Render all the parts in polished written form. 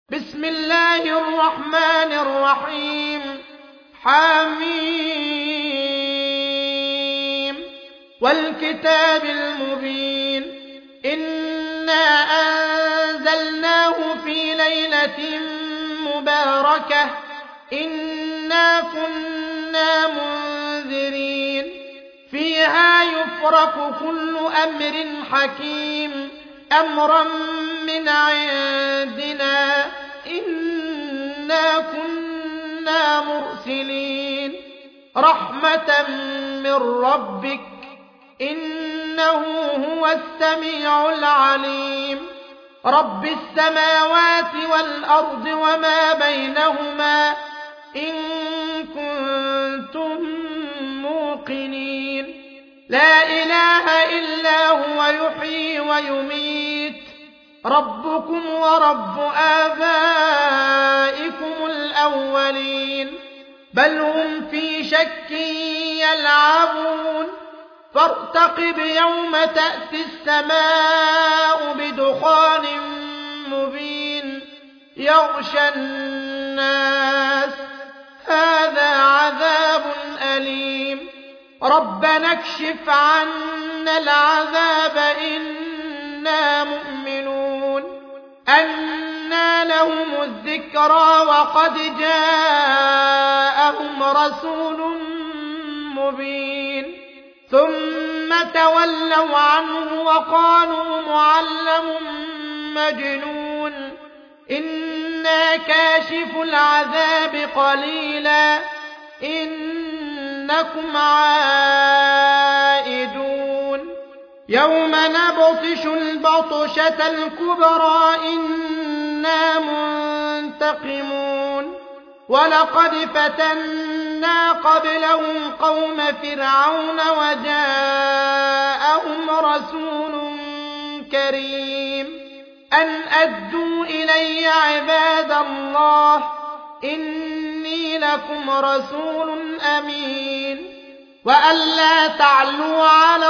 بسم الله الرحمن الرحيم حميم والكتاب المبين إنا أنزلناه في ليلة مباركة إنا كنا منذرين فيها يفرق كل أمر حكيم أمرا من عندنا إنا كنا مرسلين رحمة من ربك إنه هو السميع العليم رب السماوات والأرض وما بينهما إن كنتم موقنين لا إله إلا هو يحيي ويميت ربكم ورب آبائكم الأولين بل هم في شك يلعبون فارتقب يوم تأتي السماء بدخان مبين يغشى الناس هذا عذاب أليم ربنا اكشف عنا العذاب إنا مؤمنون أنى لهم الذكرى وقد جاءهم رسول مبين ثم تولوا عنه وقالوا معلم مجنون إنا كاشف العذاب قليلا إنكم عائدون يوم نبطش البطشة الكبرى إنا منتقمون ولقد فتنا قبلهم قوم فرعون وجاءهم رسول كريم أن أدوا إلي عباد الله إني لكم رسول أمين وأن لا تعلوا على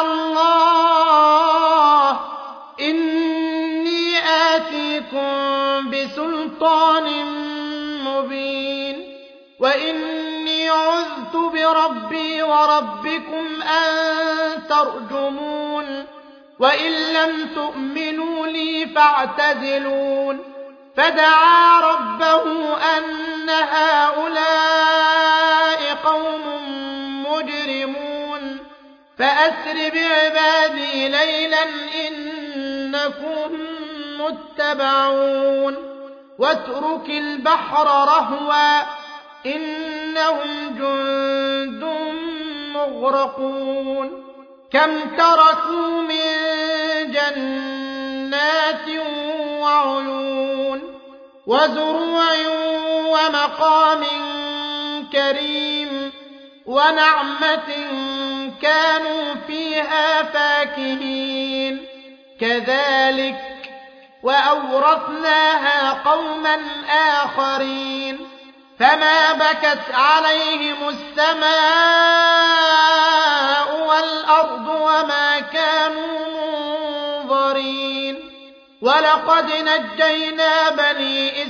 الله إني آتيكم بسلطان مبين وإني عذت بربي وربكم أن ترجمون وإن لم تؤمنوا لي فاعتزلون فدعا ربه أن هؤلاء قوم مجرمون فأسر بعبادي ليلا إنكم متبعون واترك البحر رهوا إنهم جند مغرقون كم تركوا من جنات وعيون وزروع ومقام كريم ونعمة كانوا فيها فاكهين كذلك وأورثناها قوما آخرين فما بكت عليهم السماء والأرض وما كانوا منظرين ولقد نجينا بني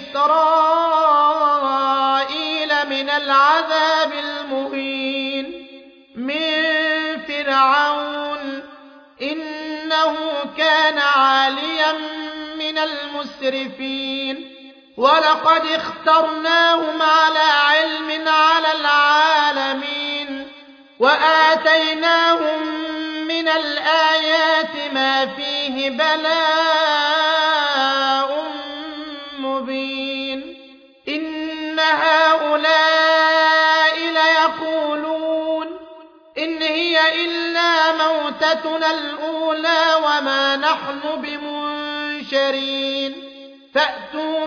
إسرائيل من العذاب المهين من فرعون إنه كان عاليا من المسرفين ولقد اخترناهم على علم على العالمين وآتيناهم من الآيات ما فيه بلاء مبين إن هؤلاء ليقولون إن هي إلا موتتنا الأولى وما نحن بمنشرين فأتوا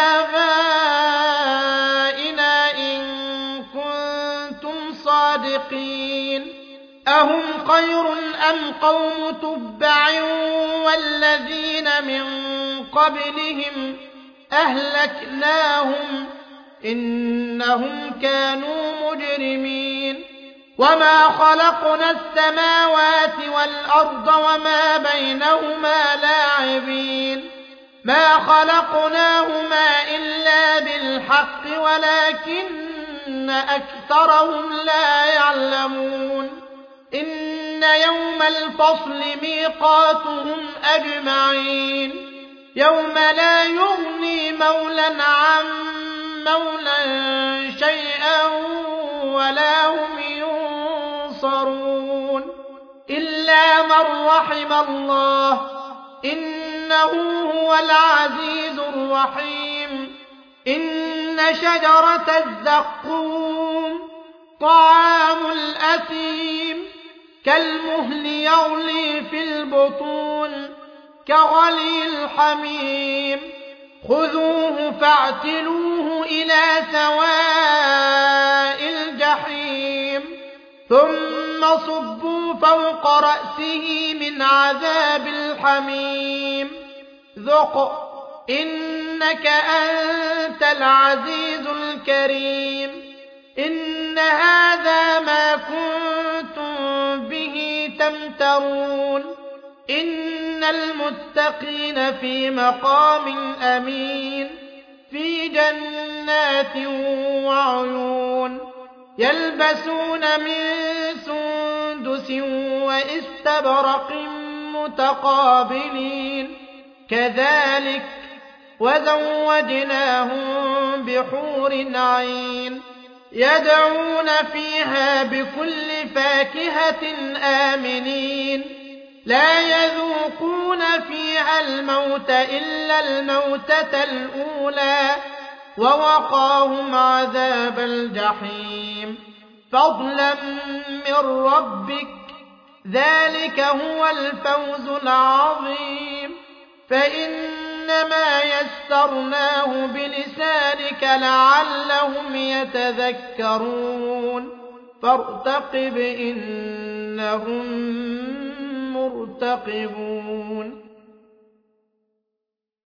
بآبائنا إن كنتم صادقين أهم خير أم قوم تبع والذين من قبلهم أهلكناهم إنهم كانوا مجرمين وما خلقنا السماوات والأرض وما بينهما لاعبين ما خلقناهما إلا بالحق ولكن أكثرهم لا يعلمون إن يوم الفصل ميقاتهم أجمعين يوم لا يغني مولى عن مولى شيئا ولا هم ينصرون إلا من رحم الله إنه هو العزيز الرحيم إن شجرة الزقوم طعام الأثيم كالمهل يغلي في البطون كغلي الحميم خذوه فاعتلوه إلى سواء الجحيم ثم صبوا فوق رأسه من عذاب الحميم ذق إنك أنت العزيز الكريم إن هذا ما كنتم به تمترون إن المتقين في مقام أمين في جنات وعيون يلبسون من سندس واستبرق متقابلين كذلك وزوجناهم بحور عين يدعون فيها بكل فاكهة آمنين لا يذوقون فيها الموت إلا الموتة الأولى ووقاهم عذاب الجحيم فضلا من ربك ذلك هو الفوز العظيم فإنما يسرناه بلسانك لعلهم يتذكرون فارتقب إنهم مرتقبون